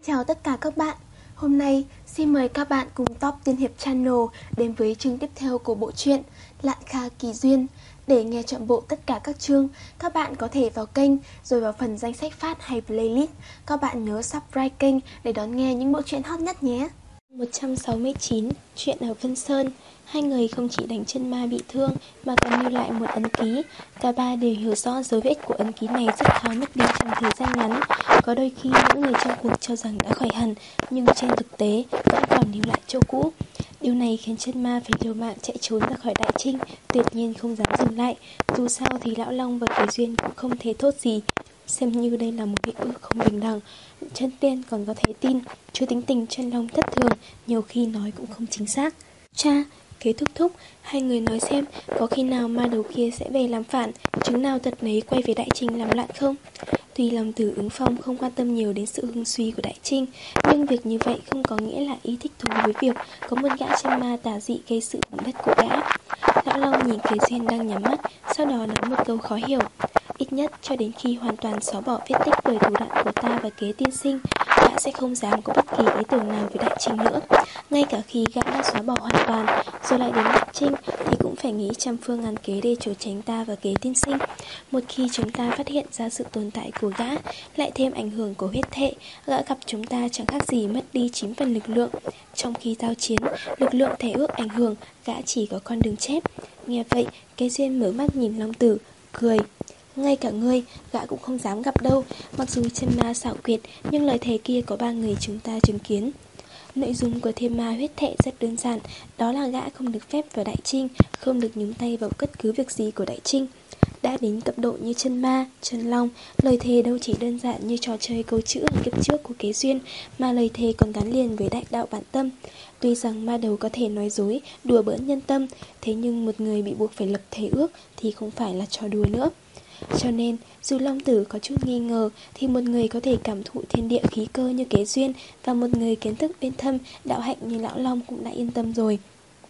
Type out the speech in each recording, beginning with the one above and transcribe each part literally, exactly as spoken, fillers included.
Chào tất cả các bạn. Hôm nay xin mời các bạn cùng Top Tiên Hiệp Channel đến với chương tiếp theo của bộ truyện Lạn Kha Kỳ Duyên. Để nghe trọn bộ tất cả các chương, các bạn có thể vào kênh rồi vào phần danh sách phát hay playlist. Các bạn nhớ subscribe kênh để đón nghe những bộ truyện hot nhất nhé. một trăm sáu mươi chín. Chuyện ở Vân Sơn. Hai người không chỉ đánh chân ma bị thương mà còn lưu lại một ấn ký. Cả ba đều hiểu rõ dấu vết của ấn ký này rất khó mất đi trong thời gian ngắn. Có đôi khi những người trong cuộc cho rằng đã khỏi hẳn, nhưng trên thực tế vẫn còn lưu lại chỗ cũ. Điều này khiến chân ma phải liều mạng chạy trốn ra khỏi Đại Trinh, tuyệt nhiên không dám dừng lại. Dù sao thì Lão Long và Kế Duyên cũng không thể thốt gì, xem như đây là một hiệp ước không bình đẳng. Chân tiên còn có thể tin, chứ tính tình chân long thất thường, nhiều khi nói cũng không chính xác. Cha, Kế thúc thúc, hai người nói xem có khi nào ma đầu kia sẽ về làm phản, chứng nào tật nấy quay về Đại Trinh làm loạn không? Tuy lòng Tử Ứng Phong không quan tâm nhiều đến sự hưng suy của Đại Trinh, nhưng việc như vậy không có nghĩa là ý thích thú với việc có một gã chân ma tà dị gây sự vùng đất của gã. Lão Long nhìn Kế Duyên đang nhắm mắt, sau đó nói một câu khó hiểu. Ít nhất cho đến khi hoàn toàn xóa bỏ vết tích bởi thủ đoạn của ta và Kế tiên sinh, gã sẽ không dám có bất kỳ ý tưởng nào với Đại Trinh nữa. Ngay cả khi gã đã xóa bỏ hoàn toàn rồi lại đến Đại Trinh thì cũng phải nghĩ trăm phương ngàn kế để trốn tránh ta và Kế tiên sinh. Một khi chúng ta phát hiện ra sự tồn tại của gã, lại thêm ảnh hưởng của huyết thệ, gã gặp chúng ta chẳng khác gì mất đi chín phần lực lượng. Trong khi giao chiến, lực lượng thể ước ảnh hưởng, gã chỉ có con đường chết. Nghe vậy, Kế Duyên mở mắt nhìn Long Tử, cười. Ngay cả ngươi, gã cũng không dám gặp đâu. Mặc dù chân ma xảo quyệt, nhưng lời thề kia có ba người chúng ta chứng kiến. Nội dung của thiên ma huyết thệ rất đơn giản, đó là gã không được phép vào Đại Trinh, không được nhúng tay vào bất cứ việc gì của Đại Trinh. Đã đến cấp độ như chân ma, chân long, lời thề đâu chỉ đơn giản như trò chơi câu chữ ở kiếp trước của Kế Duyên, mà lời thề còn gắn liền với đại đạo bản tâm. Tuy rằng ma đầu có thể nói dối, đùa bỡn nhân tâm, thế nhưng một người bị buộc phải lập thề ước thì không phải là trò đùa nữa. Cho nên, dù Long Tử có chút nghi ngờ thì một người có thể cảm thụ thiên địa khí cơ như Kế Duyên và một người kiến thức bên thâm, đạo hạnh như Lão Long cũng đã yên tâm rồi.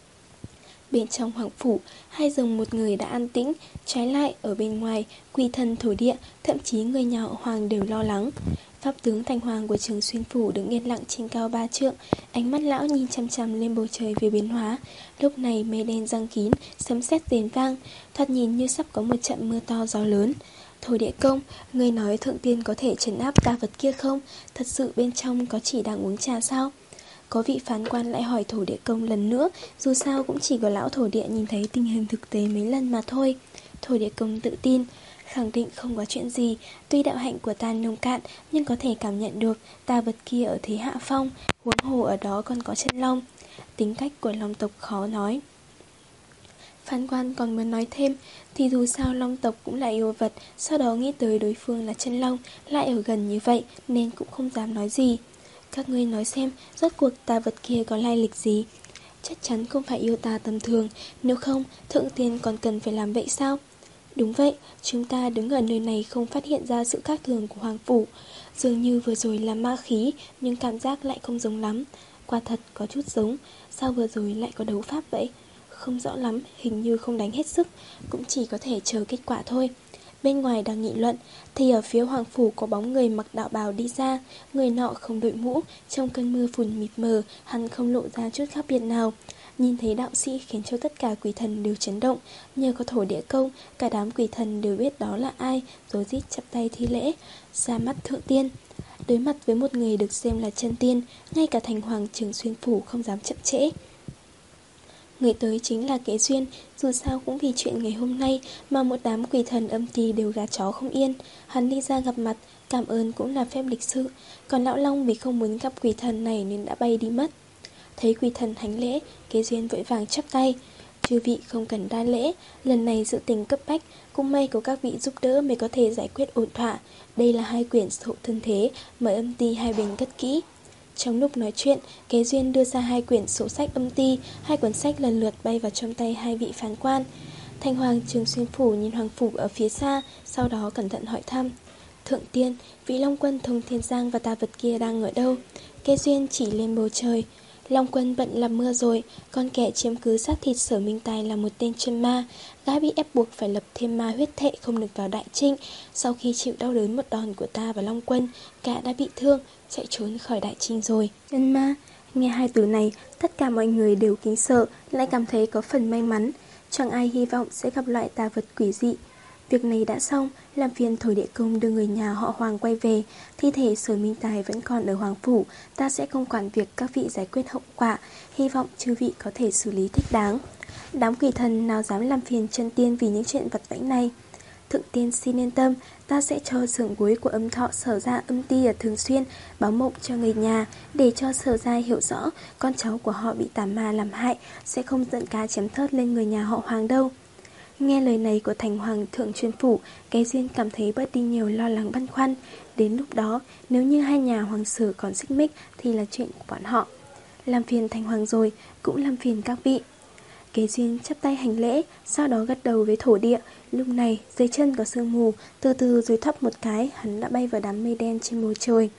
Bên trong hoàng phủ, hai dòng một người đã an tĩnh, trái lại ở bên ngoài, quỷ thần thổ địa, thậm chí người nhà họ Hoàng đều lo lắng. Pháp tướng thành hoàng của Trường Xuyên phủ đứng yên lặng trên cao ba trượng, ánh mắt lão nhìn chăm chăm lên bầu trời về biến hóa. Lúc này mây đen giăng kín, sấm sét rền vang, thoạt nhìn như sắp có một trận mưa to gió lớn. Thổ địa công, người nói thượng tiên có thể trấn áp tà vật kia không? Thật sự bên trong có chỉ đang uống trà sao? Có vị phán quan lại hỏi thổ địa công lần nữa, dù sao cũng chỉ có lão thổ địa nhìn thấy tình hình thực tế mấy lần mà thôi. Thổ địa công tự tin, khẳng định không có chuyện gì. Tuy đạo hạnh của ta nông cạn, nhưng có thể cảm nhận được tà vật kia ở thế hạ phong, huống hồ ở đó còn có chân long. Tính cách của long tộc khó nói. Phán quan còn muốn nói thêm, thì dù sao long tộc cũng là yêu vật, sau đó nghĩ tới đối phương là chân long, lại ở gần như vậy nên cũng không dám nói gì. Các ngươi nói xem, rốt cuộc tà vật kia có lai lịch gì? Chắc chắn không phải yêu tà tầm thường, nếu không, thượng tiên còn cần phải làm vậy sao? Đúng vậy, chúng ta đứng ở nơi này không phát hiện ra sự khác thường của hoàng phủ. Dường như vừa rồi là ma khí, nhưng cảm giác lại không giống lắm. Quả thật có chút giống, sao vừa rồi lại có đấu pháp vậy? Không rõ lắm, hình như không đánh hết sức, cũng chỉ có thể chờ kết quả thôi. Bên ngoài đang nghị luận, thì ở phía hoàng phủ có bóng người mặc đạo bào đi ra. Người nọ không đội mũ, trong cơn mưa phùn mịt mờ, hắn không lộ ra chút khác biệt nào. Nhìn thấy đạo sĩ khiến cho tất cả quỷ thần đều chấn động. Nhờ có thổ địa công, cả đám quỷ thần đều biết đó là ai, rối rít chắp tay thi lễ, ra mắt thượng tiên. Đối mặt với một người được xem là chân tiên, ngay cả thành hoàng Trường Xuyên phủ không dám chậm trễ. Người tới chính là Kế Duyên, dù sao cũng vì chuyện ngày hôm nay mà một đám quỷ thần âm ty đều gà chó không yên. Hắn đi ra gặp mặt, cảm ơn cũng là phép lịch sự, còn Lão Long vì không muốn gặp quỷ thần này nên đã bay đi mất. Thấy quỷ thần hành lễ, Kế Duyên vội vàng chắp tay. Chư vị không cần đa lễ, lần này sự tình cấp bách, cũng may có các vị giúp đỡ mới có thể giải quyết ổn thỏa. Đây là hai quyển sổ thân thế, mời âm ty hai bên cất kỹ. Trong lúc nói chuyện, Kế Duyên đưa ra hai quyển sổ sách âm ty, hai cuốn sách lần lượt bay vào trong tay hai vị phán quan. Thanh hoàng Trường Xuyên phủ nhìn hoàng phủ ở phía xa, sau đó cẩn thận hỏi thăm. Thượng tiên, vị long quân thông thiên giang và tà vật kia đang ở đâu? Kế Duyên chỉ lên bầu trời. Long Quân bận làm mưa rồi, con kẻ chiếm cứ xác thịt Sở Minh Tài là một tên chân ma. Gã bị ép buộc phải lập thêm ma huyết thệ không được vào Đại Trinh. Sau khi chịu đau đớn một đòn của ta và Long Quân, gã đã bị thương, chạy trốn khỏi Đại Trinh rồi. Chân ma, nghe hai từ này, tất cả mọi người đều kính sợ, lại cảm thấy có phần may mắn. Chẳng ai hy vọng sẽ gặp loại tà vật quỷ dị. Việc này đã xong, làm phiền Thổ Địa Công đưa người nhà họ Hoàng quay về. Thi thể Sở Minh Tài vẫn còn ở Hoàng Phủ. Ta sẽ không quản việc các vị giải quyết hậu quả. Hy vọng chư vị có thể xử lý thích đáng. Đám quỷ thần nào dám làm phiền chân tiên vì những chuyện vặt vãnh này. Thượng tiên xin yên tâm, ta sẽ cho xưởng cuối của Âm Thọ Sở Gia Âm Ti ở Thường Xuyên báo mộng cho người nhà, để cho Sở Gia hiểu rõ con cháu của họ bị tà ma làm hại, sẽ không giận cá chém thớt lên người nhà họ Hoàng đâu. Nghe lời này của thành hoàng thượng chuyên phủ, Cái Duyên cảm thấy bớt đi nhiều lo lắng băn khoăn. Đến lúc đó, nếu như hai nhà hoàng sử còn xích mích thì là chuyện của bọn họ. Làm phiền thành hoàng rồi, cũng làm phiền các vị. Cái Duyên chắp tay hành lễ, sau đó gật đầu với thổ địa. Lúc này, dưới chân có sương mù, từ từ rồi thấp một cái, hắn đã bay vào đám mây đen trên bầu trời.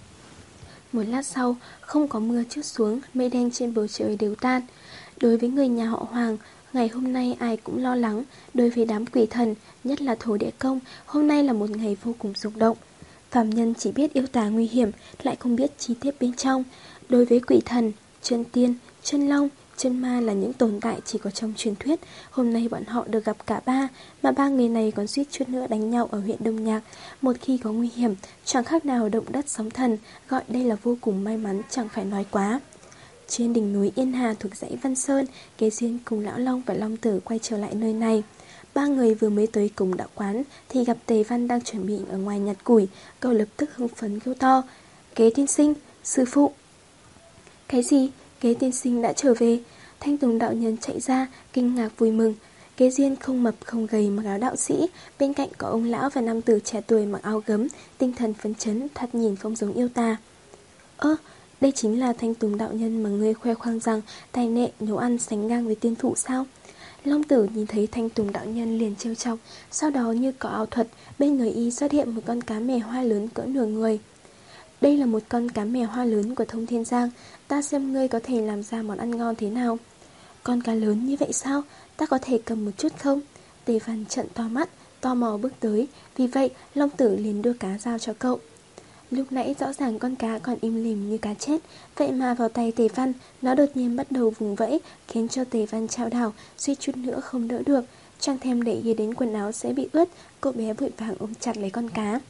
Một lát sau, không có mưa trút xuống, mây đen trên bầu trời đều tan. Đối với người nhà họ Hoàng, ngày hôm nay ai cũng lo lắng. Đối với đám quỷ thần, nhất là Thổ Địa Công, hôm nay là một ngày vô cùng rung động. Phàm nhân chỉ biết yêu tà nguy hiểm, lại không biết chi tiết bên trong. Đối với quỷ thần, chân tiên, chân long, chân ma là những tồn tại chỉ có trong truyền thuyết. Hôm nay bọn họ được gặp cả ba, mà ba người này còn suýt chút nữa đánh nhau ở huyện Đông Nhạc. Một khi có nguy hiểm, chẳng khác nào động đất sóng thần, gọi đây là vô cùng may mắn chẳng phải nói quá. Trên đỉnh núi Yên Hà thuộc dãy Văn Sơn, Cái Duyên cùng Lão Long và Long Tử quay trở lại nơi này. Ba người vừa mới tới cùng đạo quán thì gặp Tề Văn đang chuẩn bị ở ngoài nhặt củi. Cậu lập tức hưng phấn kêu to: Kế tiên sinh, sư phụ. Cái gì? Kế tiên sinh đã trở về? Thanh Tùng đạo nhân chạy ra, kinh ngạc vui mừng. Kế Duyên không mập không gầy mặc áo đạo sĩ, bên cạnh có ông lão và nam tử trẻ tuổi mặc áo gấm, tinh thần phấn chấn, thoạt nhìn không giống yêu tà. Ơ, đây chính là Thanh Tùng đạo nhân mà ngươi khoe khoang rằng tài nghệ nấu ăn sánh ngang với tiên thủ sao? Long Tử nhìn thấy Thanh Tùng đạo nhân liền trêu chọc, sau đó như có ảo thuật, bên người y xuất hiện một con cá mè hoa lớn cỡ nửa người. Đây là một con cá mè hoa lớn của Thông Thiên Giang, ta xem ngươi có thể làm ra món ăn ngon thế nào. Con cá lớn như vậy sao? Ta có thể cầm một chút không? Tề Văn trợn to mắt, tò mò bước tới, vì vậy Long Tử liền đưa cá giao cho cậu. Lúc nãy rõ ràng con cá còn im lìm như cá chết, vậy mà vào tay Tề Văn, nó đột nhiên bắt đầu vùng vẫy, khiến cho Tề Văn chao đảo, suýt chút nữa không đỡ được. Chẳng thèm để ý đến quần áo sẽ bị ướt, cô bé vội vàng ôm chặt lấy con cá.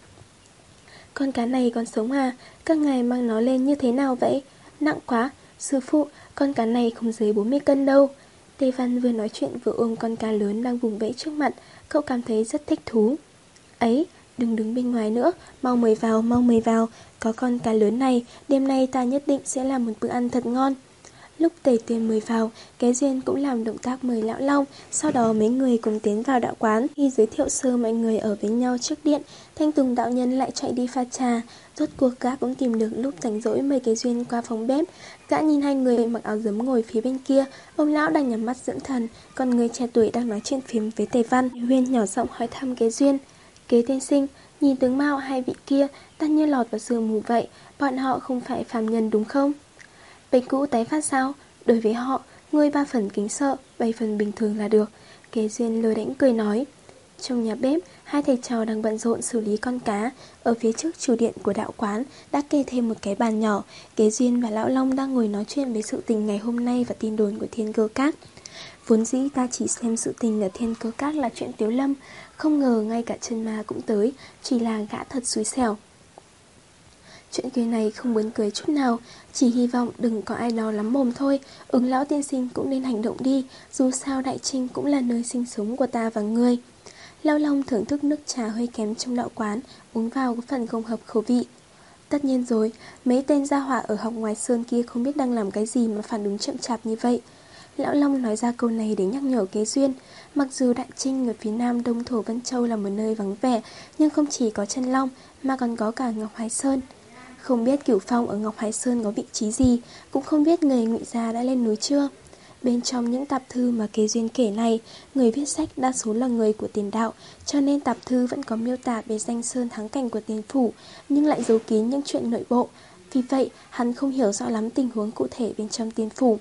Con cá này còn sống à? Các ngài mang nó lên như thế nào vậy? Nặng quá, sư phụ, con cá này không dưới bốn mươi cân đâu. Tề Văn vừa nói chuyện vừa ôm con cá lớn đang vùng vẫy trước mặt, cậu cảm thấy rất thích thú. Ấy, đừng đứng bên ngoài nữa, mau mời vào, mau mời vào. Có con cá lớn này, đêm nay ta nhất định sẽ làm một bữa ăn thật ngon. Lúc Tề Tuyên mời vào, Cái Duyên cũng làm động tác mời Lão Long. Sau đó mấy người cùng tiến vào đạo quán. Khi giới thiệu sơ mọi người ở với nhau trước điện, Thanh Tùng đạo nhân lại chạy đi pha trà. Rốt cuộc gã cũng tìm được lúc rảnh rỗi mời Cái Duyên qua phòng bếp. Gã nhìn hai người mặc áo gấm ngồi phía bên kia. Ông lão đang nhắm mắt dưỡng thần, còn người trẻ tuổi đang nói chuyện phím với Tề Văn. Huyên nhỏ giọng hỏi thăm Cái Duyên: Kế tiên sinh, nhìn tướng mạo hai vị kia ta như lọt vào sương mù vậy, bọn họ không phải phàm nhân đúng không? Bệnh cũ tái phát sao? Đối với họ, ngươi ba phần kính sợ, bảy phần bình thường là được. Kế Duyên lơ đễnh cười nói. Trong nhà bếp, hai thầy trò đang bận rộn xử lý con cá. Ở phía trước chủ điện của đạo quán đã kê thêm một cái bàn nhỏ. Kế Duyên và Lão Long đang ngồi nói chuyện về sự tình ngày hôm nay và tin đồn của Thiên Cơ Các. Vốn dĩ ta chỉ xem sự tình ở Thiên Cơ Các là chuyện Tiếu Lâm, không ngờ ngay cả chân ma cũng tới, chỉ là gã thật xui xẻo. Chuyện cười này không muốn cười chút nào, chỉ hy vọng đừng có ai đó lắm mồm thôi. Ứng lão tiên sinh cũng nên hành động đi, dù sao Đại Trinh cũng là nơi sinh sống của ta và ngươi. Lão Long thưởng thức nước trà hơi kém trong đạo quán, uống vào có phần không hợp khẩu vị. Tất nhiên rồi, mấy tên gia hỏa ở học ngoài sơn kia không biết đang làm cái gì mà phản ứng chậm chạp như vậy. Lão Long nói ra câu này để nhắc nhở Kế Duyên. Mặc dù Đại Trinh ở phía nam Đông Thổ Vân Châu là một nơi vắng vẻ, nhưng không chỉ có chân long mà còn có cả Ngọc Hải Sơn. Không biết Cửu Phong ở Ngọc Hải Sơn có vị trí gì, cũng không biết người Ngụy gia đã lên núi chưa. Bên trong những tạp thư mà Kế Duyên kể này, người viết sách đa số là người của tiền đạo, cho nên tạp thư vẫn có miêu tả về danh sơn thắng cảnh của tiền phủ, nhưng lại giấu kín những chuyện nội bộ. Vì vậy, hắn không hiểu rõ lắm tình huống cụ thể bên trong tiên phủ.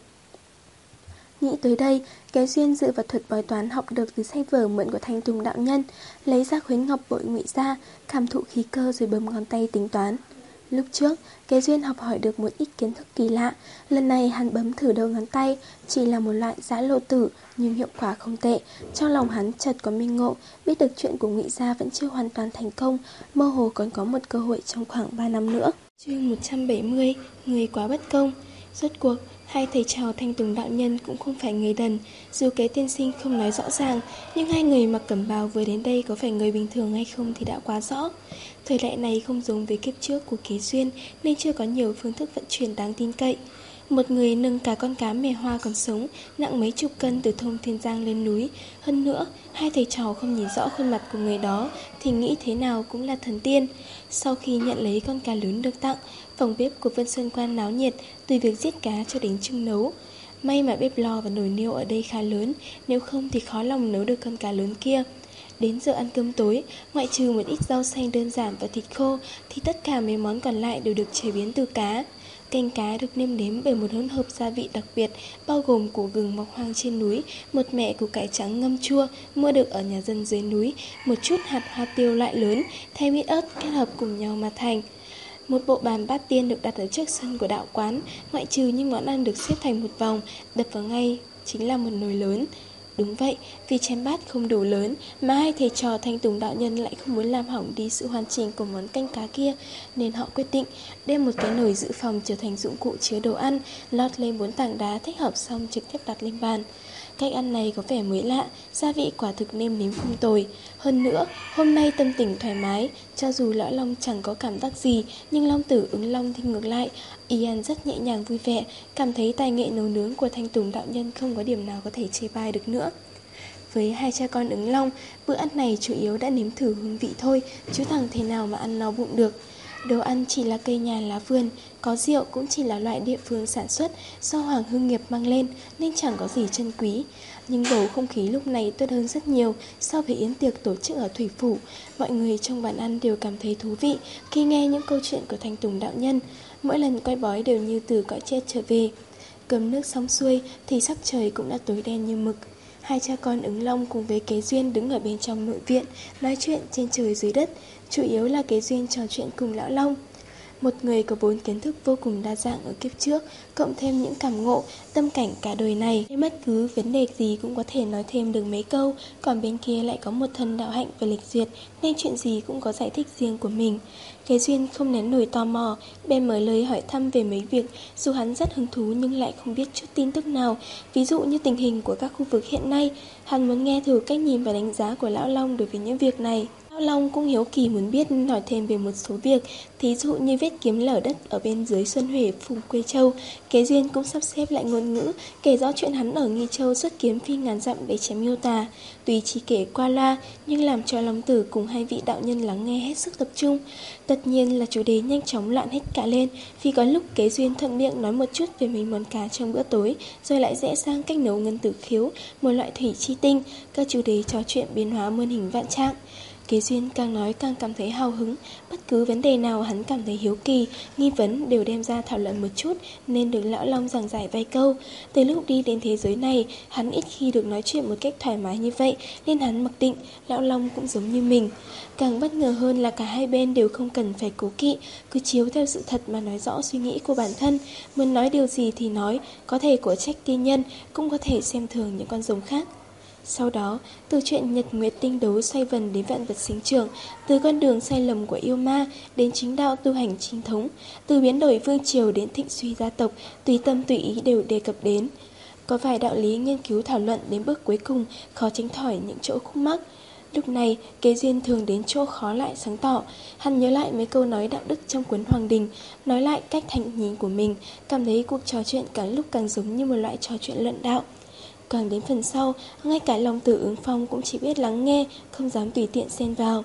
Nghĩ tới đây, Kế Duyên dựa vào thuật bói toán học được từ sách vở mượn của Thanh Tùng đạo nhân, lấy ra khuấy ngọc bội ngụy ra, cảm thụ khí cơ rồi bấm ngón tay tính toán. Lúc trước, Kế Duyên học hỏi được một ít kiến thức kỳ lạ, lần này hắn bấm thử đầu ngón tay, chỉ là một loại giã lộ tử nhưng hiệu quả không tệ. Trong lòng hắn chợt có minh ngộ, biết được chuyện của ngụy gia vẫn chưa hoàn toàn thành công, mơ hồ còn có một cơ hội trong khoảng ba năm nữa. Chương một trăm bảy mươi, người quá bất công. Rốt cuộc, hai thầy trò Thanh Tùng đạo nhân cũng không phải người đần. Dù Kế tiên sinh không nói rõ ràng, nhưng hai người mặc cẩm bào vừa đến đây có phải người bình thường hay không thì đã quá rõ. Thời đại này không giống với kiếp trước của Kế Duyên, nên chưa có nhiều phương thức vận chuyển đáng tin cậy. Một người nâng cả con cá mè hoa còn sống, nặng mấy chục cân từ thôn Thiên Giang lên núi. Hơn nữa, hai thầy trò không nhìn rõ khuôn mặt của người đó thì nghĩ thế nào cũng là thần tiên. Sau khi nhận lấy con cá lớn được tặng, phòng bếp của Vân Sơn Quan náo nhiệt, từ việc giết cá cho đến trưng nấu. May mà bếp lò và nồi niêu ở đây khá lớn, nếu không thì khó lòng nấu được con cá lớn kia. Đến giờ ăn cơm tối, ngoại trừ một ít rau xanh đơn giản và thịt khô, thì tất cả mấy món còn lại đều được chế biến từ cá. Canh cá được nêm nếm bởi một hỗn hợp gia vị đặc biệt, bao gồm củ gừng mọc hoang trên núi, một mẹ củ cải trắng ngâm chua mua được ở nhà dân dưới núi, một chút hạt hoa tiêu loại lớn, thêm ít ớt kết hợp cùng nhau mà thành. Một bộ bàn bát tiên được đặt ở trước sân của đạo quán, ngoại trừ những món ăn được xếp thành một vòng, đập vào ngay chính là một nồi lớn. Đúng vậy, vì chén bát không đủ lớn mà hai thầy trò Thanh Tùng đạo nhân lại không muốn làm hỏng đi sự hoàn chỉnh của món canh cá kia, nên họ quyết định đem một cái nồi dự phòng trở thành dụng cụ chứa đồ ăn, lót lên bốn tảng đá thích hợp xong trực tiếp đặt lên bàn. Cách ăn này có vẻ mới lạ, gia vị quả thực nêm nếm không tồi. Hơn nữa, hôm nay tâm tình thoải mái, cho dù Lão Long chẳng có cảm giác gì, nhưng Long Tử ứng Long thì ngược lại. Y ăn rất nhẹ nhàng vui vẻ, cảm thấy tài nghệ nấu nướng của Thanh Tùng đạo nhân không có điểm nào có thể chê bai được nữa. Với hai cha con ứng Long, bữa ăn này chủ yếu đã nếm thử hương vị thôi, chứ thằng thế nào mà ăn no bụng được. Đồ ăn chỉ là cây nhà lá vườn, có rượu cũng chỉ là loại địa phương sản xuất do Hoàng Hưng Nghiệp mang lên nên chẳng có gì chân quý. Nhưng bầu không khí lúc này tốt hơn rất nhiều so với yến tiệc tổ chức ở Thủy Phủ. Mọi người trong bàn ăn đều cảm thấy thú vị khi nghe những câu chuyện của Thanh Tùng đạo nhân. Mỗi lần coi bói đều như từ cõi chết trở về. Cơm nước xong xuôi thì sắc trời cũng đã tối đen như mực. Hai cha con ứng Long cùng với Kế Duyên đứng ở bên trong nội viện, nói chuyện trên trời dưới đất. Chủ yếu là Kế Duyên trò chuyện cùng Lão Long. Một người có bốn kiến thức vô cùng đa dạng ở kiếp trước, cộng thêm những cảm ngộ, tâm cảnh cả đời này, nên bất cứ vấn đề gì cũng có thể nói thêm được mấy câu. Còn bên kia lại có một thần đạo hạnh và lịch duyệt, nên chuyện gì cũng có giải thích riêng của mình. Kế Duyên không nén nổi tò mò, bèn mở lời hỏi thăm về mấy việc, dù hắn rất hứng thú nhưng lại không biết chút tin tức nào. Ví dụ như tình hình của các khu vực hiện nay, hắn muốn nghe thử cách nhìn và đánh giá của Lão Long đối với những việc này. Lão Long cũng hiếu kỳ muốn biết hỏi thêm về một số việc, thí dụ như vết kiếm lở đất ở bên dưới Xuân Huệ vùng Quê Châu. Kế Duyên cũng sắp xếp lại ngôn ngữ, kể rõ chuyện hắn ở Nghi Châu xuất kiếm phi ngàn dặm để chém yêu tà. Tuy chỉ kể qua loa, nhưng làm cho Long Tử cùng hai vị đạo nhân lắng nghe hết sức tập trung. Tất nhiên là chủ đề nhanh chóng loạn hết cả lên, vì có lúc Kế Duyên thuận miệng nói một chút về mấy món cá trong bữa tối, rồi lại rẽ sang cách nấu ngân tử khiếu, một loại thủy chi tinh. Các chủ đề trò chuyện biến hóa muôn hình vạn trạng. Kế Duyên càng nói càng cảm thấy hào hứng, bất cứ vấn đề nào hắn cảm thấy hiếu kỳ, nghi vấn đều đem ra thảo luận một chút, nên được Lão Long giảng giải vài câu. Từ lúc đi đến thế giới này, hắn ít khi được nói chuyện một cách thoải mái như vậy, nên hắn mặc định Lão Long cũng giống như mình. Càng bất ngờ hơn là cả hai bên đều không cần phải cố kỵ, cứ chiếu theo sự thật mà nói rõ suy nghĩ của bản thân, muốn nói điều gì thì nói, có thể của trách tiên nhân, cũng có thể xem thường những con rồng khác. Sau đó, từ chuyện nhật nguyệt tinh đấu xoay vần đến vạn vật sinh trưởng, từ con đường sai lầm của yêu ma đến chính đạo tu hành chính thống, từ biến đổi vương triều đến thịnh suy gia tộc, tùy tâm tùy ý đều đề cập đến. Có vài đạo lý nghiên cứu thảo luận đến bước cuối cùng, khó tránh khỏi những chỗ khúc mắc. Lúc này, Kế Duyên thường đến chỗ khó lại sáng tỏ. Hắn nhớ lại mấy câu nói đạo đức trong cuốn Hoàng Đình, nói lại cách thành nhìn của mình, cảm thấy cuộc trò chuyện càng lúc càng giống như một loại trò chuyện luận đạo. Càng đến phần sau, ngay cả Long Tử ứng Phong cũng chỉ biết lắng nghe, không dám tùy tiện xen vào.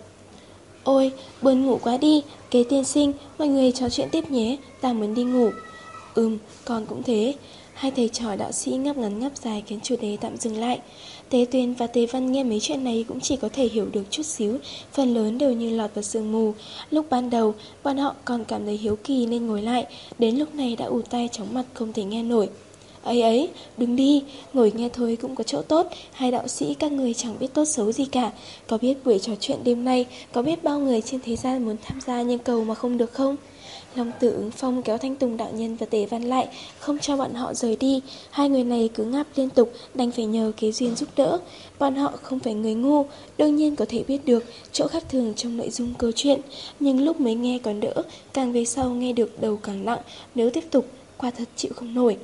Ôi, buồn ngủ quá đi, Kế tiên sinh, mọi người trò chuyện tiếp nhé, ta muốn đi ngủ. Ừm, con cũng thế. Hai thầy trò đạo sĩ ngáp ngắn ngáp dài khiến chủ đề tạm dừng lại. Tế Tuyên và Tế Văn nghe mấy chuyện này cũng chỉ có thể hiểu được chút xíu, phần lớn đều như lọt vào sương mù. Lúc ban đầu, bọn họ còn cảm thấy hiếu kỳ nên ngồi lại, đến lúc này đã ù tai chóng mặt không thể nghe nổi. Ấy ấy, đừng đi, ngồi nghe thôi cũng có chỗ tốt, hai đạo sĩ các người chẳng biết tốt xấu gì cả. Có biết buổi trò chuyện đêm nay, có biết bao người trên thế gian muốn tham gia nhưng cầu mà không được không? Long Tử Ứng Phong kéo Thanh Tùng đạo nhân và Tề Văn lại, không cho bọn họ rời đi. Hai người này cứ ngáp liên tục, đành phải nhờ Kế Duyên giúp đỡ. Bọn họ không phải người ngu, đương nhiên có thể biết được chỗ khác thường trong nội dung câu chuyện. Nhưng lúc mới nghe còn đỡ, càng về sau nghe được đầu càng nặng, nếu tiếp tục, quả thật chịu không nổi.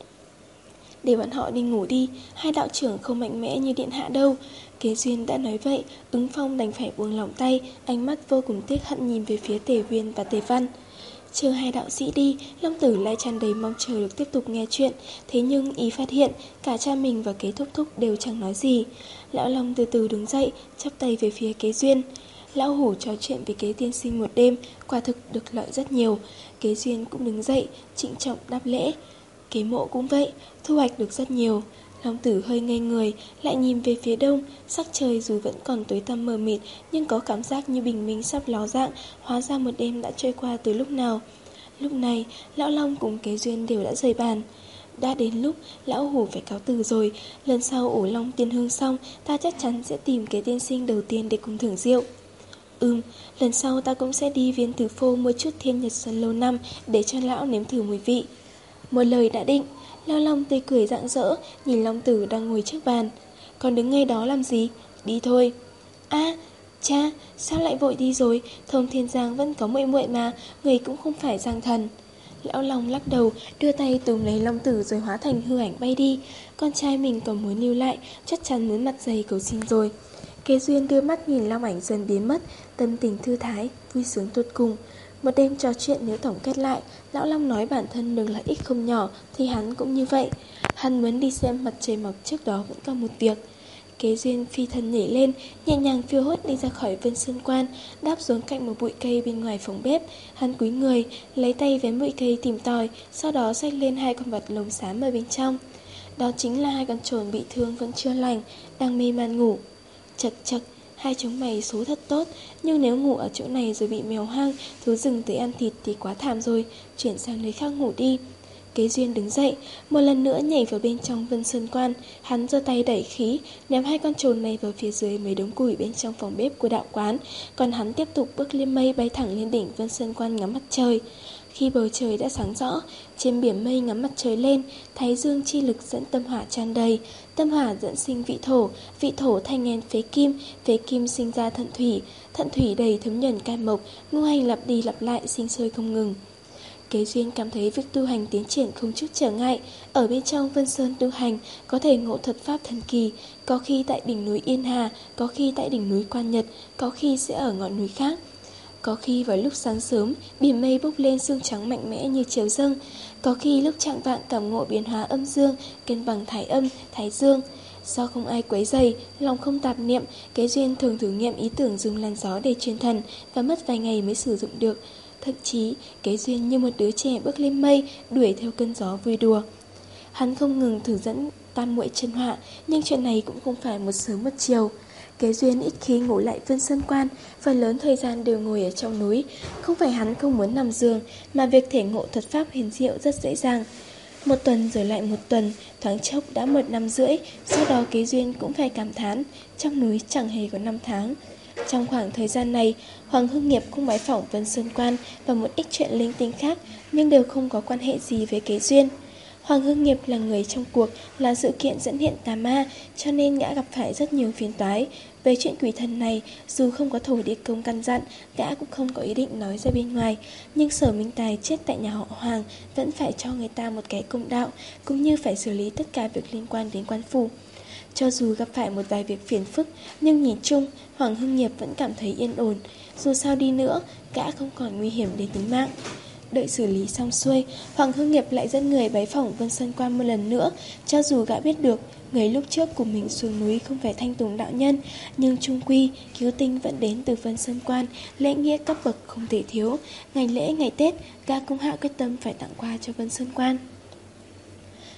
Để bọn họ đi ngủ đi, hai đạo trưởng không mạnh mẽ như điện hạ đâu. Kế Duyên đã nói vậy, Ứng Phong đành phải buông lỏng tay, ánh mắt vô cùng tiếc hận nhìn về phía Tề Viên và Tề Văn. Chờ hai đạo sĩ đi, Long Tử lại tràn đầy mong chờ được tiếp tục nghe chuyện. Thế nhưng ý phát hiện, cả cha mình và Kế Thúc Thúc đều chẳng nói gì. Lão Long từ từ đứng dậy, chắp tay về phía Kế Duyên. Lão Hủ trò chuyện với Kế tiên sinh một đêm, quả thực được lợi rất nhiều. Kế Duyên cũng đứng dậy, trịnh trọng đáp lễ. Kế Mộ cũng vậy, thu hoạch được rất nhiều. Long Tử hơi ngây người, lại nhìn về phía đông, sắc trời dù vẫn còn tối tăm mờ mịt, nhưng có cảm giác như bình minh sắp ló dạng, hóa ra một đêm đã trôi qua từ lúc nào. Lúc này, Lão Long cùng Kế Duyên đều đã rời bàn. Đã đến lúc Lão Hủ phải cáo từ rồi, lần sau ổ Long tiên hương xong, ta chắc chắn sẽ tìm Kế tiên sinh đầu tiên để cùng thưởng rượu. Ừm, lần sau ta cũng sẽ đi Viên Tử Phô mua chút thiên nhật xuân lâu năm để cho lão nếm thử mùi vị. Một lời đã định. Lão Long tươi cười rạng rỡ, nhìn Long Tử đang ngồi trước bàn. Còn đứng ngay đó làm gì? Đi thôi. A, à, cha, sao lại vội đi rồi? Thông Thiên Giang vẫn có muội muội mà, người cũng không phải Giang thần. Lão Long lắc đầu, đưa tay túm lấy Long Tử rồi hóa thành hư ảnh bay đi. Con trai mình còn muốn lưu lại, chắc chắn muốn mặt dày cầu xin rồi. Kế Duyên đưa mắt nhìn long ảnh dần biến mất, tâm tình thư thái, vui sướng tột cùng. Một đêm trò chuyện nếu tổng kết lại, Lão Long nói bản thân được lợi ích không nhỏ, thì hắn cũng như vậy. Hắn muốn đi xem mặt trời mọc trước đó vẫn còn một việc. Kế Duyên phi thân nhảy lên, nhẹ nhàng phiêu hốt đi ra khỏi Vân Sơn Quan, đáp xuống cạnh một bụi cây bên ngoài phòng bếp. Hắn cúi người, lấy tay vén bụi cây tìm tòi, sau đó xách lên hai con vật lồng xám ở bên trong. Đó chính là hai con trồn bị thương vẫn chưa lành, đang mê man ngủ. Chật chật, hai chúng mày số thật tốt, nhưng nếu ngủ ở chỗ này rồi bị mèo hoang, thú rừng tới ăn thịt thì quá thảm rồi, chuyển sang nơi khác ngủ đi. Kế Duyên đứng dậy, một lần nữa nhảy vào bên trong Vân Sơn Quan. Hắn giơ tay đẩy khí, ném hai con trồn này vào phía dưới mấy đống củi bên trong phòng bếp của đạo quán. Còn hắn tiếp tục bước lên mây bay thẳng lên đỉnh Vân Sơn Quan ngắm mặt trời. Khi bầu trời đã sáng rõ, trên biển mây ngắm mặt trời lên, thái dương chi lực dẫn tâm hỏa tràn đầy. Tâm hỏa dẫn sinh vị thổ, vị thổ thanh nén phế kim, phế kim sinh ra thận thủy, thận thủy đầy thấm nhuần cam mộc, ngũ hành lặp đi lặp lại sinh sôi không ngừng. Kế Duyên cảm thấy việc tu hành tiến triển không chút trở ngại. Ở bên trong Vân Sơn tu hành, có thể ngộ thuật pháp thần kỳ, có khi tại đỉnh núi Yên Hà, có khi tại đỉnh núi Quan Nhật, có khi sẽ ở ngọn núi khác. Có khi vào lúc sáng sớm, biển mây bốc lên sương trắng mạnh mẽ như chiếu dâng. Có khi lúc chạng vạng cảm ngộ biến hóa âm dương, cân bằng thái âm, thái dương. Do không ai quấy rầy, lòng không tạp niệm, Kế Duyên thường thử nghiệm ý tưởng dùng làn gió để truyền thần và mất vài ngày mới sử dụng được. Thậm chí, Kế Duyên như một đứa trẻ bước lên mây, đuổi theo cơn gió vui đùa. Hắn không ngừng thử dẫn tam muội chân họa, nhưng chuyện này cũng không phải một sớm một chiều. Kế Duyên ít khi ngủ lại Vân Sơn Quan, phần lớn thời gian đều ngồi ở trong núi. Không phải hắn không muốn nằm giường, mà việc thể ngộ thuật pháp huyền diệu rất dễ dàng. Một tuần rồi lại một tuần, thoáng chốc đã một năm rưỡi, sau đó Kế Duyên cũng phải cảm thán, trong núi chẳng hề có năm tháng. Trong khoảng thời gian này, Hoàng Hưng Nghiệp cũng bái phỏng Vân Sơn Quan và một ít chuyện linh tinh khác, nhưng đều không có quan hệ gì với Kế Duyên. Hoàng Hưng Nghiệp là người trong cuộc, là sự kiện dẫn hiện tà ma, cho nên gã gặp phải rất nhiều phiền toái. Về chuyện quỷ thần này, dù không có thổ địa công căn dặn, gã cũng không có ý định nói ra bên ngoài. Nhưng Sở Minh Tài chết tại nhà họ Hoàng, vẫn phải cho người ta một cái công đạo, cũng như phải xử lý tất cả việc liên quan đến quan phủ. Cho dù gặp phải một vài việc phiền phức, nhưng nhìn chung, Hoàng Hưng Nghiệp vẫn cảm thấy yên ổn. Dù sao đi nữa, gã không còn nguy hiểm đến tính mạng. Đợi xử lý xong xuôi, Hoàng Hưng Nghiệp lại dẫn người bái phỏng Vân Sơn Quan một lần nữa. Cho dù gã biết được người lúc trước cùng mình xuống núi không phải Thanh Tùng đạo nhân, nhưng chung quy cứu tinh vẫn đến từ Vân Sơn Quan, lễ nghĩa cấp bậc không thể thiếu. Ngày lễ ngày Tết, gã cũng hạ quyết tâm phải tặng quà cho Vân Sơn Quan.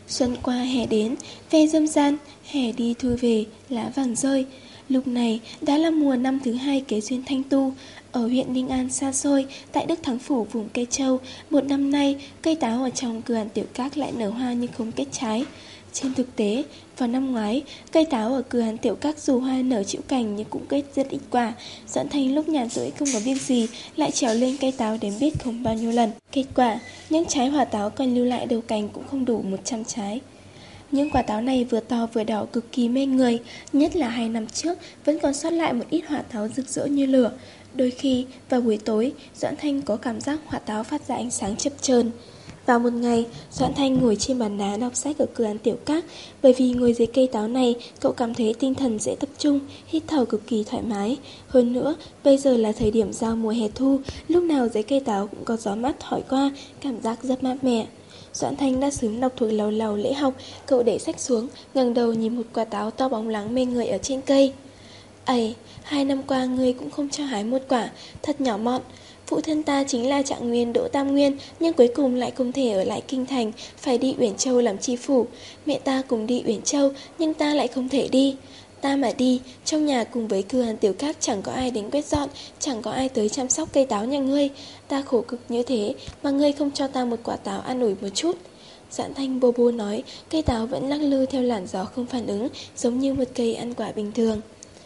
Xuân qua hè đến, ve râm ran, hè đi thu về, lá vàng rơi. Lúc này đã là mùa năm thứ hai kế duyên thanh tu. Ở huyện Ninh An xa xôi, tại Đức Thắng Phủ vùng Cây Châu, một năm nay, cây táo ở trong cửa hàng Tiểu Các lại nở hoa nhưng không kết trái. Trên thực tế, vào năm ngoái, cây táo ở cửa hàng Tiểu Các dù hoa nở chịu cành nhưng cũng kết rất ít quả. Doãn Thanh lúc nhàn rỗi không có việc gì, lại trèo lên cây táo đếm biết không bao nhiêu lần. Kết quả, những trái hoa táo còn lưu lại đầu cành cũng không đủ một trăm trái. Những quả táo này vừa to vừa đỏ cực kỳ mê người, nhất là hai năm trước vẫn còn sót lại một ít hoa táo rực rỡ như lửa. Đôi khi, vào buổi tối, Doãn Thanh có cảm giác hoa táo phát ra ánh sáng chập chờn. Vào một ngày, Doãn Thanh ngồi trên bàn đá đọc sách ở cửa hàng Tiểu Các. Bởi vì ngồi dưới cây táo này, cậu cảm thấy tinh thần dễ tập trung, hít thở cực kỳ thoải mái. Hơn nữa, bây giờ là thời điểm giao mùa hè thu, lúc nào dưới cây táo cũng có gió mát thổi qua, cảm giác rất mát mẻ. Doãn Thanh đã sớm đọc thuộc lầu lầu lễ học, cậu để sách xuống, ngẩng đầu nhìn một quả táo to bóng láng mê người ở trên cây. Ây, hai năm qua ngươi cũng không cho hái một quả, thật nhỏ mọn. Phụ thân ta chính là Trạng Nguyên Đỗ Tam Nguyên, nhưng cuối cùng lại không thể ở lại kinh thành, phải đi Uyển Châu làm tri phủ. Mẹ ta cùng đi Uyển Châu, nhưng ta lại không thể đi. Ta mà đi, trong nhà cùng với cửa hàng Tiểu Các chẳng có ai đến quét dọn, chẳng có ai tới chăm sóc cây táo nhà ngươi. Ta khổ cực như thế, mà ngươi không cho ta một quả táo an ủi một chút. Doãn Thanh bô bô nói, cây táo vẫn lắc lư theo làn gió không phản ứng, giống như một cây ăn quả bình thường.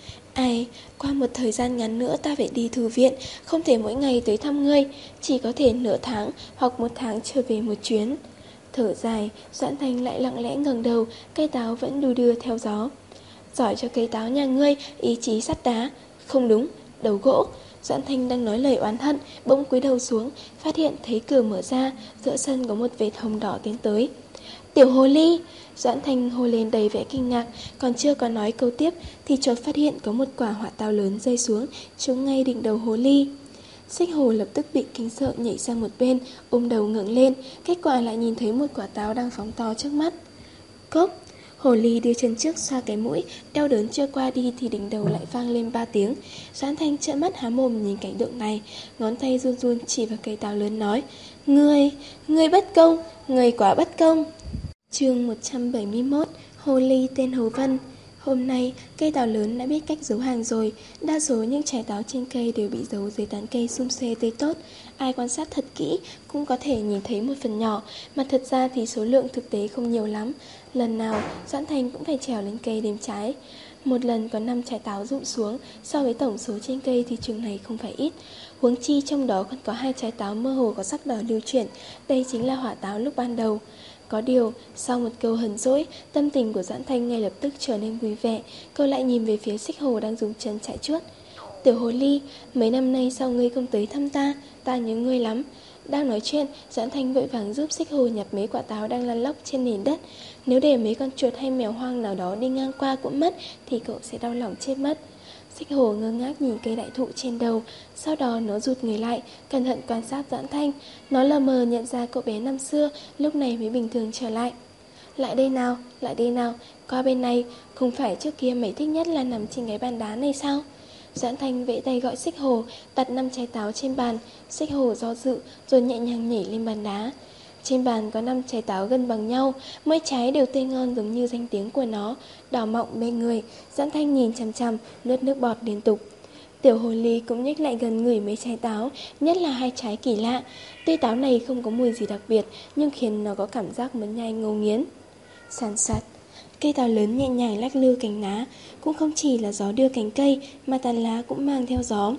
Ai, qua một thời gian ngắn nữa ta phải đi thư viện, không thể mỗi ngày tới thăm ngươi, chỉ có thể nửa tháng hoặc một tháng trở về một chuyến. Thở dài, Doãn Thanh lại lặng lẽ ngẩng đầu, cây táo vẫn đu đưa theo gió. Giỏi cho cây táo nhà ngươi, ý chí sắt đá. Không đúng, đầu gỗ. Doãn Thanh đang nói lời oán hận, bỗng cúi đầu xuống, phát hiện thấy cửa mở ra, giữa sân có một vệt hồng đỏ tiến tới. Tiểu hồ ly! Doãn Thanh hô lên đầy vẻ kinh ngạc, còn chưa có nói câu tiếp thì chợt phát hiện có một quả hỏa táo lớn rơi xuống, trúng ngay đỉnh đầu hồ ly. Xích Hồ lập tức bị kinh sợ nhảy sang một bên, ôm đầu ngẩng lên, kết quả lại nhìn thấy một quả táo đang phóng to trước mắt. Cốc! Hồ ly đưa chân trước xoa cái mũi, đau đớn chưa qua đi thì đỉnh đầu lại vang lên ba tiếng. Doãn Thanh trợn mắt há mồm nhìn cảnh tượng này, ngón tay run run chỉ vào cây táo lớn nói: Ngươi, ngươi bất công, ngươi quá bất công. Chương một trăm bảy mươi mốt. Hồ ly tên Hồ Vân. Hôm nay, cây táo lớn đã biết cách giấu hàng rồi. Đa số những trái táo trên cây đều bị giấu dưới tán cây sum xuê tươi tốt. Ai quan sát thật kỹ cũng có thể nhìn thấy một phần nhỏ, mà thật ra thì số lượng thực tế không nhiều lắm. Lần nào, Doãn Thanh cũng phải trèo lên cây đếm trái. Một lần có năm trái táo rụng xuống, so với tổng số trên cây thì chừng này không phải ít. Huống chi trong đó còn có hai trái táo mơ hồ có sắc đỏ lưu chuyển, đây chính là hỏa táo lúc ban đầu. Có điều, sau một câu hờn dỗi, tâm tình của Doãn Thanh ngay lập tức trở nên vui vẻ. Cô lại nhìn về phía Xích Hồ đang dùng chân chạy chuốt. Tiểu hồ ly, mấy năm nay sao ngươi không tới thăm ta? Ta nhớ ngươi lắm. Đang nói chuyện, Doãn Thanh vội vàng giúp Xích Hồ nhặt mấy quả táo đang lăn lóc trên nền đất. Nếu để mấy con chuột hay mèo hoang nào đó đi ngang qua cũng mất thì cậu sẽ đau lòng chết mất. Xích Hồ ngơ ngác nhìn cây đại thụ trên đầu, sau đó nó rụt người lại, cẩn thận quan sát Doãn Thanh. Nó lờ mờ nhận ra cậu bé năm xưa, lúc này mới bình thường trở lại. Lại đây nào, lại đây nào, qua bên này, không phải trước kia mày thích nhất là nằm trên cái bàn đá này sao? Doãn Thanh vẫy tay gọi Xích Hồ, đặt năm trái táo trên bàn. Xích Hồ do dự, rồi nhẹ nhàng nhảy lên bàn đá. Trên bàn có năm trái táo gần bằng nhau, mỗi trái đều tươi ngon giống như danh tiếng của nó, đỏ mọng mê người. Doãn Thanh nhìn chằm chằm, nuốt nước bọt liên tục. Tiểu hồ ly cũng nhích lại gần ngửi mấy trái táo, nhất là hai trái kỳ lạ. Tuy táo này không có mùi gì đặc biệt, nhưng khiến nó có cảm giác muốn nhai ngấu nghiến. Sàn sạt, cây táo lớn nhẹ nhàng lắc lư cành lá, cũng không chỉ là gió đưa cành cây, mà tàn lá cũng mang theo gió.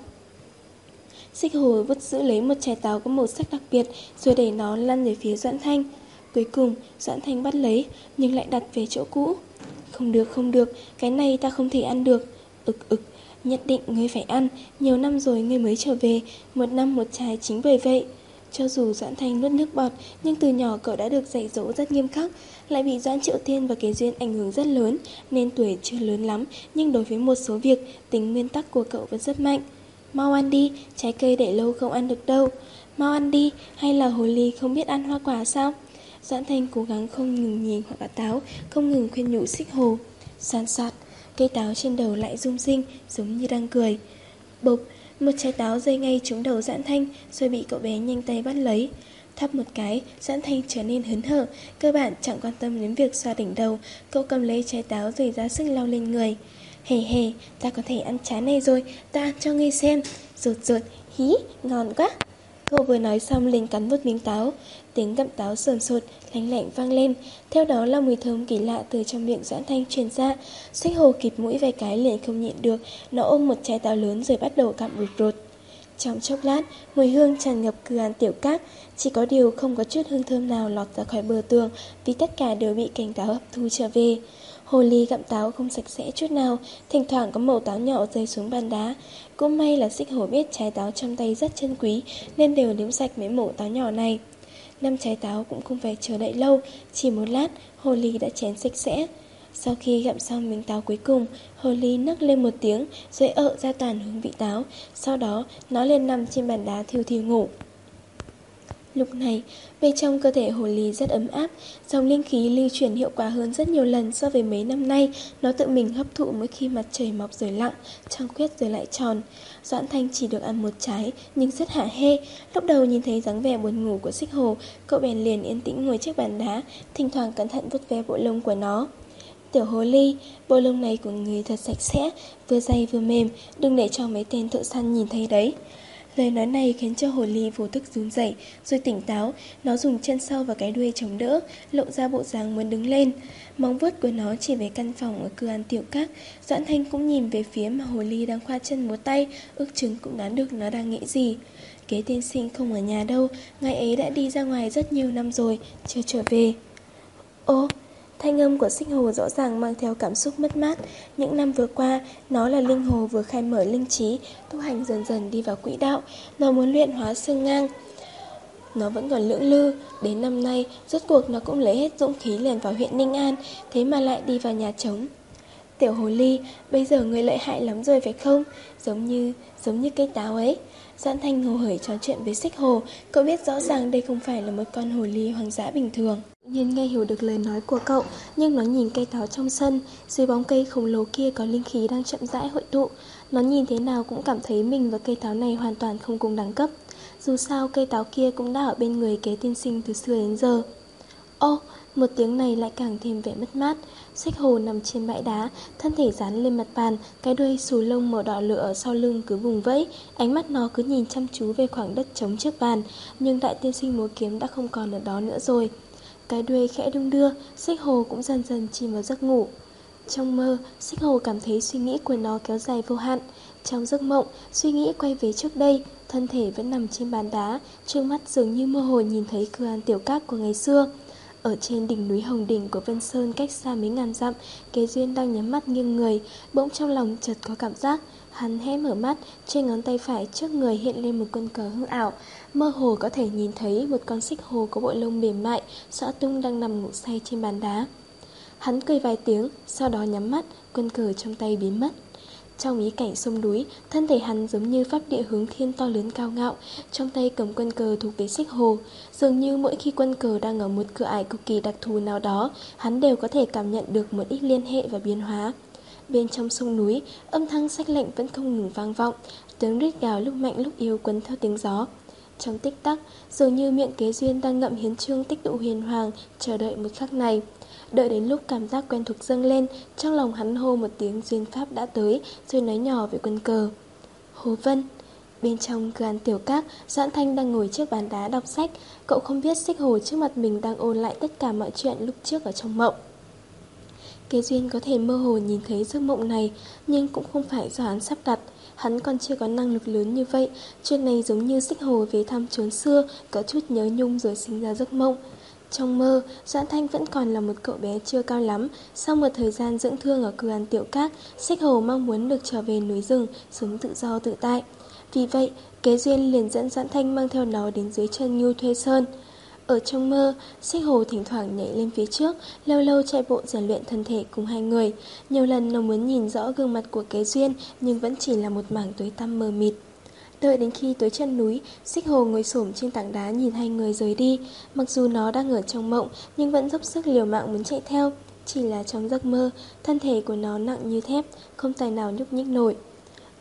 Xích Hồ vứt giữ lấy một trái táo có màu sắc đặc biệt, rồi để nó lăn về phía Doãn Thanh. Cuối cùng, Doãn Thanh bắt lấy, nhưng lại đặt về chỗ cũ. Không được, không được, cái này ta không thể ăn được. Ực ực, nhất định ngươi phải ăn, nhiều năm rồi ngươi mới trở về, một năm một trái chính bởi vậy. Cho dù Doãn Thanh nuốt nước bọt, nhưng từ nhỏ cậu đã được dạy dỗ rất nghiêm khắc, lại bị Doãn Triệu Tiên và Kế Duyên ảnh hưởng rất lớn, nên tuổi chưa lớn lắm, nhưng đối với một số việc, tính nguyên tắc của cậu vẫn rất mạnh. Mau ăn đi, trái cây để lâu không ăn được đâu. Mau ăn đi, hay là hồ ly không biết ăn hoa quả sao? Doãn Thanh cố gắng không ngừng nhìn quả táo, không ngừng khuyên nhủ Xích Hồ. San sạt, cây táo trên đầu lại rung rinh, giống như đang cười. Bộp, một trái táo rơi ngay trúng đầu Doãn Thanh, rồi bị cậu bé nhanh tay bắt lấy. Thắp một cái, Doãn Thanh trở nên hớn hở, cơ bản chẳng quan tâm đến việc xoa đỉnh đầu. Cậu cầm lấy trái táo rồi ra sức lau lên người. Hề hề, ta có thể ăn trái này rồi, ta ăn cho ngươi xem. Rụt rụt, hí, ngon quá. Cậu vừa nói xong liền cắn một miếng táo. Tiếng gặm táo sồn sột, lạnh lạnh vang lên. Theo đó là mùi thơm kỳ lạ từ trong miệng Doãn Thanh truyền ra. Xích Hồ kịp mũi vài cái liền không nhịn được. Nó ôm một trái táo lớn rồi bắt đầu cặm rụt rụt. Trong chốc lát, mùi hương tràn ngập cửa hàng tiểu các. Chỉ có điều không có chút hương thơm nào lọt ra khỏi bờ tường, vì tất cả đều bị cành táo hấp thu trở về. Hồ ly gặm táo không sạch sẽ chút nào, thỉnh thoảng có mẩu táo nhỏ rơi xuống bàn đá. Cũng may là Xích Hồ biết trái táo trong tay rất chân quý, nên đều liếm sạch mấy mẩu táo nhỏ này. Năm trái táo cũng không phải chờ đợi lâu, chỉ một lát, hồ ly đã chén sạch sẽ. Sau khi gặm xong miếng táo cuối cùng, hồ ly nấc lên một tiếng, rồi ợ ra toàn hương vị táo. Sau đó, nó lên nằm trên bàn đá thiêu thiêu ngủ. Lúc này, bên trong cơ thể hồ ly rất ấm áp, dòng linh khí lưu chuyển hiệu quả hơn rất nhiều lần so với mấy năm nay. Nó tự mình hấp thụ mỗi khi mặt trời mọc rồi lặn, trăng khuyết rồi lại tròn. Doãn Thanh chỉ được ăn một trái, nhưng rất hả hê. Lúc đầu nhìn thấy dáng vẻ buồn ngủ của Xích Hồ, cậu bèn liền yên tĩnh ngồi trước bàn đá, thỉnh thoảng cẩn thận vuốt ve bộ lông của nó. Tiểu hồ ly, bộ lông này của người thật sạch sẽ, vừa dày vừa mềm, đừng để cho mấy tên thợ săn nhìn thấy đấy. Lời nói này khiến cho hồ ly vô thức run rẩy, rồi tỉnh táo. Nó dùng chân sau và cái đuôi chống đỡ, lộ ra bộ dáng muốn đứng lên. Móng vuốt của nó chỉ về căn phòng ở cửa ăn tiểu các. Doãn Thanh cũng nhìn về phía mà hồ ly đang khoa chân múa tay, ước chừng cũng đoán được nó đang nghĩ gì. Kế tiên sinh không ở nhà đâu, ngài ấy đã đi ra ngoài rất nhiều năm rồi, chưa trở về. Ô, thanh âm của Xích Hồ rõ ràng mang theo cảm xúc mất mát. Những năm vừa qua, nó là linh hồ vừa khai mở linh trí, tu hành dần dần đi vào quỹ đạo. Nó muốn luyện hóa xương ngang. Nó vẫn còn lưỡng lư. Đến năm nay, rốt cuộc nó cũng lấy hết dũng khí liền vào huyện Ninh An, thế mà lại đi vào nhà trống. Tiểu hồ ly, bây giờ người lợi hại lắm rồi phải không? Giống như, giống như cây táo ấy. Doãn Thanh hồ hởi trò chuyện với Xích Hồ. Cậu biết rõ ràng đây không phải là một con hồ ly hoang dã bình thường. Nhiên nghe hiểu được lời nói của cậu, nhưng nó nhìn cây táo trong sân, dưới bóng cây khổng lồ kia có linh khí đang chậm rãi hội tụ. Nó nhìn thế nào cũng cảm thấy mình và cây táo này hoàn toàn không cùng đẳng cấp. Dù sao cây táo kia cũng đã ở bên người kế tiên sinh từ xưa đến giờ. Ô, một tiếng này lại càng thêm vẻ mất mát. Xích Hồ nằm trên bãi đá, thân thể dán lên mặt bàn, cái đuôi xù lông màu đỏ lửa ở sau lưng cứ vùng vẫy. Ánh mắt nó cứ nhìn chăm chú về khoảng đất trống trước bàn, nhưng đại tiên sinh múa kiếm đã không còn ở đó nữa rồi. Cái đuôi khẽ đung đưa, Xích Hồ cũng dần dần chìm vào giấc ngủ. Trong mơ, Xích Hồ cảm thấy suy nghĩ của nó kéo dài vô hạn. Trong giấc mộng, suy nghĩ quay về trước đây, thân thể vẫn nằm trên bàn đá, trước mắt dường như mơ hồ nhìn thấy cửa hàng tiểu các của ngày xưa. Ở trên đỉnh núi Hồng Đỉnh của Vân Sơn cách xa mấy ngàn dặm, Kế Duyên đang nhắm mắt nghiêng người, bỗng trong lòng chợt có cảm giác. Hắn hé mở mắt, trên ngón tay phải trước người hiện lên một quân cờ hư ảo. Mơ hồ có thể nhìn thấy một con xích hồ có bộ lông mềm mại, xõa tung đang nằm ngủ say trên bàn đá. Hắn cười vài tiếng, sau đó nhắm mắt, quân cờ trong tay biến mất. Trong ý cảnh sông núi, thân thể hắn giống như pháp địa hướng thiên to lớn cao ngạo, trong tay cầm quân cờ thuộc về Xích Hồ. Dường như mỗi khi quân cờ đang ở một cửa ải cực kỳ đặc thù nào đó, hắn đều có thể cảm nhận được một ít liên hệ và biến hóa. Bên trong sông núi, âm thanh sắc lệnh vẫn không ngừng vang vọng, tiếng rít gào lúc mạnh lúc yếu quấn theo tiếng gió. Trong tích tắc, dường như miệng Kế Duyên đang ngậm hiến chương tích tụ huyền hoàng, chờ đợi một khắc này. Đợi đến lúc cảm giác quen thuộc dâng lên, trong lòng hắn hô một tiếng duyên pháp đã tới, rồi nói nhỏ về quân cờ. Hồ Vân. Bên trong cửa ăn tiểu các, Doãn Thanh đang ngồi trước bàn đá đọc sách. Cậu không biết Xích Hồ trước mặt mình đang ôn lại tất cả mọi chuyện lúc trước ở trong mộng. Kế Duyên có thể mơ hồ nhìn thấy giấc mộng này, nhưng cũng không phải do hắn sắp đặt. Hắn còn chưa có năng lực lớn như vậy. Chuyện này giống như Xích Hồ về thăm chốn xưa, có chút nhớ nhung rồi sinh ra giấc mộng. Trong mơ, Doãn Thanh vẫn còn là một cậu bé chưa cao lắm. Sau một thời gian dưỡng thương ở cửa ăn tiểu các, Xích Hồ mong muốn được trở về núi rừng, sống tự do tự tại. Vì vậy, Kế Duyên liền dẫn Doãn Thanh mang theo nó đến dưới chân Nhu Thuê Sơn. Ở trong mơ, Xích Hồ thỉnh thoảng nhảy lên phía trước, lâu lâu chạy bộ rèn luyện thân thể cùng hai người. Nhiều lần nó muốn nhìn rõ gương mặt của Kế Duyên, nhưng vẫn chỉ là một mảng tối tăm mờ mịt. Đợi đến khi tới chân núi, Xích Hồ ngồi xổm trên tảng đá nhìn hai người rời đi. Mặc dù nó đang ở trong mộng, nhưng vẫn dốc sức liều mạng muốn chạy theo. Chỉ là trong giấc mơ, thân thể của nó nặng như thép, không tài nào nhúc nhích nổi.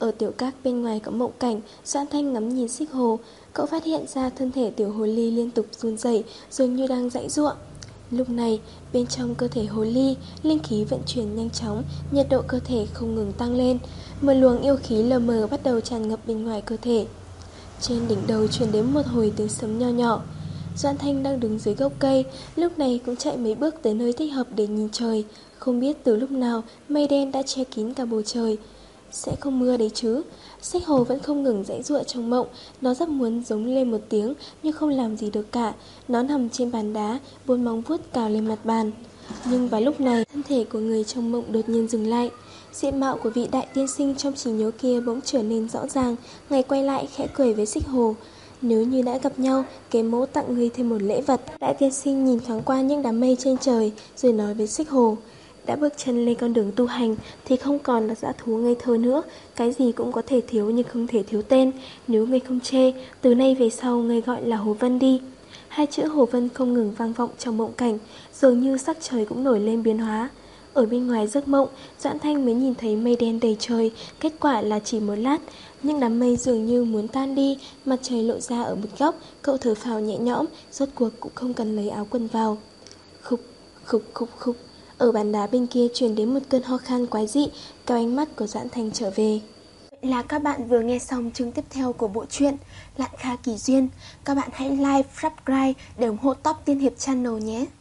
Ở tiểu các bên ngoài có mộng cảnh, Doãn Thanh ngắm nhìn Xích Hồ. Cậu phát hiện ra thân thể tiểu hồ ly liên tục run rẩy, dường như đang giãy giụa. Lúc này, bên trong cơ thể hồ ly, linh khí vận chuyển nhanh chóng, nhiệt độ cơ thể không ngừng tăng lên. Một luồng yêu khí lờ mờ bắt đầu tràn ngập bên ngoài cơ thể. Trên đỉnh đầu truyền đến một hồi tiếng sấm nho nhỏ. Doãn Thanh đang đứng dưới gốc cây, lúc này cũng chạy mấy bước tới nơi thích hợp để nhìn trời. Không biết từ lúc nào mây đen đã che kín cả bầu trời. Sẽ không mưa đấy chứ? Xích Hồ vẫn không ngừng giãy giụa trong mộng. Nó rất muốn giống lên một tiếng nhưng không làm gì được cả. Nó nằm trên bàn đá, bốn móng vuốt cào lên mặt bàn. Nhưng vào lúc này, thân thể của người trong mộng đột nhiên dừng lại. Diện mạo của vị đại tiên sinh trong trí nhớ kia bỗng trở nên rõ ràng. Ngài quay lại khẽ cười với Xích Hồ. Nếu như đã gặp nhau, kế mẫu tặng ngươi thêm một lễ vật. Đại tiên sinh nhìn thoáng qua những đám mây trên trời, rồi nói với Xích Hồ. Đã bước chân lên con đường tu hành thì không còn là dã thú ngây thơ nữa. Cái gì cũng có thể thiếu nhưng không thể thiếu tên. Nếu ngươi không chê, từ nay về sau ngươi gọi là Hồ Vân đi. Hai chữ Hồ Vân không ngừng vang vọng trong mộng cảnh, dường như sắc trời cũng nổi lên biến hóa. Ở bên ngoài giấc mộng, Doãn Thanh mới nhìn thấy mây đen đầy trời. Kết quả là chỉ một lát, nhưng đám mây dường như muốn tan đi. Mặt trời lộ ra ở một góc. Cậu thở phào nhẹ nhõm, rốt cuộc cũng không cần lấy áo quần vào. Khục, khục, khục, khục. Ở bàn đá bên kia truyền đến một cơn ho khan quái dị. Kéo ánh mắt của Doãn Thanh trở về. Vậy là các bạn vừa nghe xong chương tiếp theo của bộ truyện Lạn Kha Kỳ Duyên. Các bạn hãy like, subscribe để ủng hộ Top Tiên Hiệp Channel nhé.